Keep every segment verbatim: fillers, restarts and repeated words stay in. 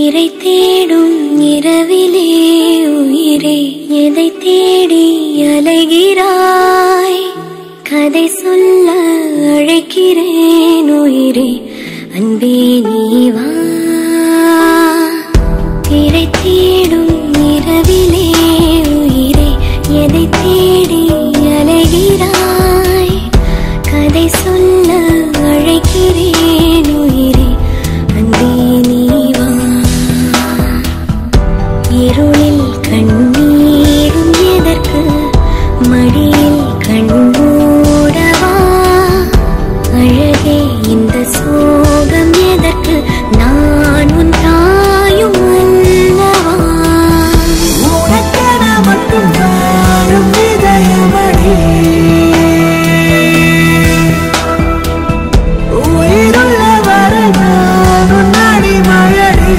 திரை தேடும் இரவிலே உயிரே எதை தேடி அலைகிறாய்? கதை சொல்ல அழைக்கிறேன் உயிரே, அன்பே நீ வா. திரை தேடும் இரவிலே உயிரே எதை தேடி அலைகிறாய்? கதை சொல்ல அழைக்கிறேன் உயிரே, அன்பே நீ வா. இருளில் கண்ணீரும் எதற்கு, மடியில் கண்மூடவா? அழகே இந்த சோகம் எதற்கு, நான் உன் தாயும் அல்லவா? உனக்கென மட்டும் வாழும் இதயமடி, உயிருள்ள வரை நான் உன் அடிமையடி.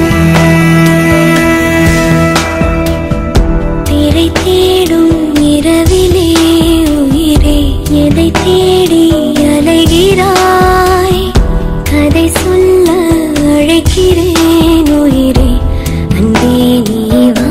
திரை தேடும் இரவிலே உயிரே எதை தேடி அலைகிறாய்? கதை சொல்ல அழைக்கிறேன் உயிரே, அன்பே நீ வா.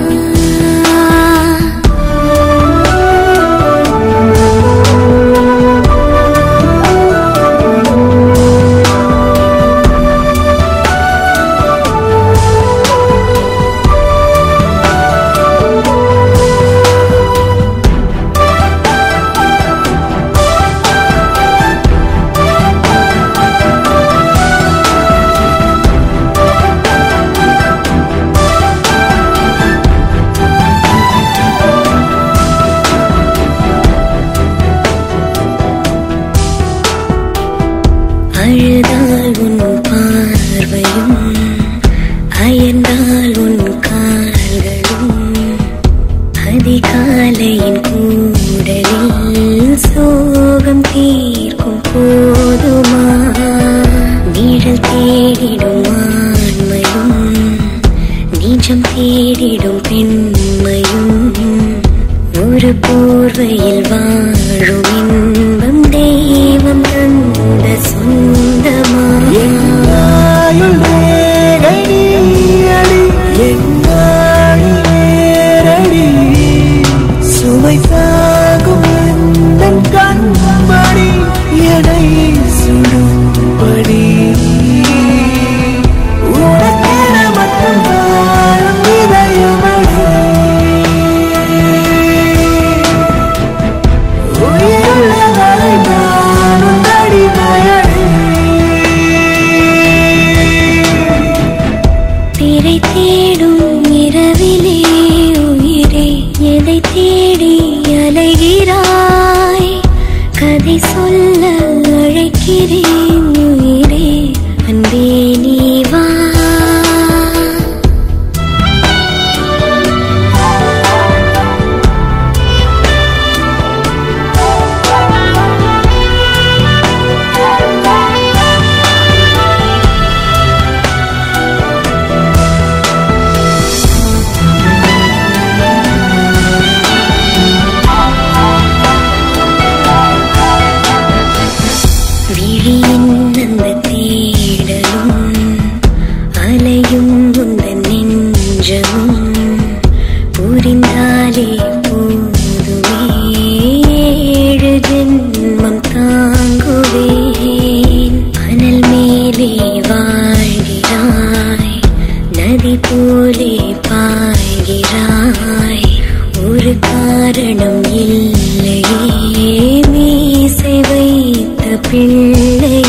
அழுதால் உன் பார்வையும், அயர்ந்தால் உன் கால்களும், அதிகாலையின் கூடலில் சோகம் தீர்க்கும் போதுமா? நிழல் தேடிடும் ஆண்மையும், நிஜம் தேடிடும் பெண்மையும், ஒரு போர்வையில் வாழும் இன்பம் தெய்வம் தந்த சொந்தமா? என்னாயுள் வேகடி அடி, என்னாடி நேரடி, சுமை தாங்கும் எந்தன் கண்மணி எனை சுடும்படி. உனக்கென மட்டும் வாழும் இதயமடி, உயிருள்ள வரை நான் உன் அடிமையடி. திரை தேடும் இரவிலே உயிரே எதை தேடி அலைகிறாய்? கதை சொல்ல அழைக்கிறேன் உயிரே, அன்பே நீ வா. விழியின் அந்த தேடலும், அலையும் உந்தன் நெஞ்சமும், புரிந்தாலே போதுமே ஏழு ஜென்மம் தாங்குவேன். அனல் மேலே வாழ்கிறாய், நதி போலே பாய்கிறாய், ஒரு காரணம் இல்லையே மீசை வைத்த பிள்ளை